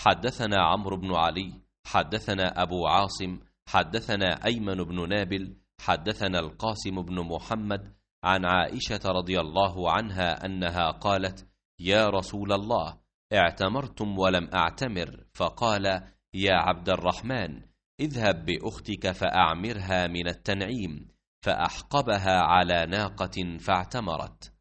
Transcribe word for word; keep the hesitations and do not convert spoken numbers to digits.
حدثنا عمرو بن علي حدثنا أبو عاصم حدثنا أيمن بن نابل حدثنا القاسم بن محمد عن عائشة رضي الله عنها أنها قالت: يا رسول الله، اعتمرتم ولم أعتمر، فقال: يا عبد الرحمن، اذهب بأختك فأعمرها من التنعيم، فأحقبها على ناقة فاعتمرت.